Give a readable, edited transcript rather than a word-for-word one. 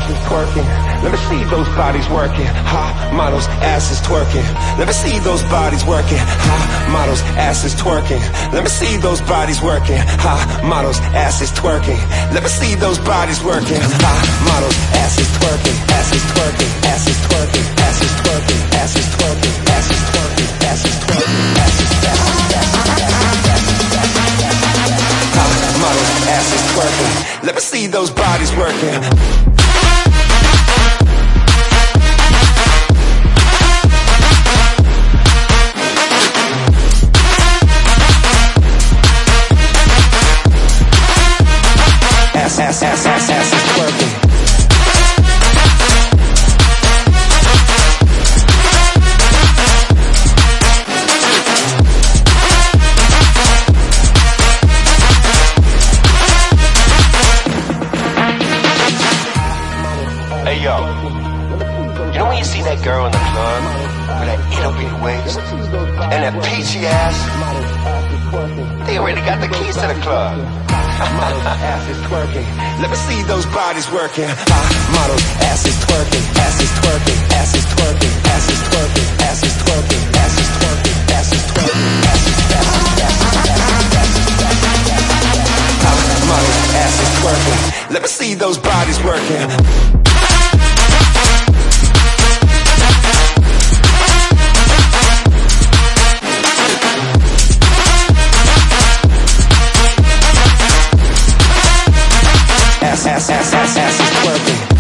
asses twerking. Let me see those bodies working. Hot models, asses twerking. Let me see those bodies working. Hot models, asses twerking. Let me see those bodies working. Hot models, asses twerking. Let me see those bodies working. Hot models, asses twerking. Asses twerking. Asses twerking. Asses twerking. Asses twerking. Asses twerking. Asses twerking. Asses hot models, asses twerking. Let me see those bodies working. Asses twerking. Hey yo, you know when you see that girl in the club with that ittle bitty waist and that peachy ass? They already got the keys to the club. Asses twerking. Let me see those bodies working. Models, asses twerking. Asses twerking. Asses twerking. Asses twerking. Asses twerking. Asses twerking. Asses twerking. Models, asses twerking. Let me see those bodies working. Asses twerking.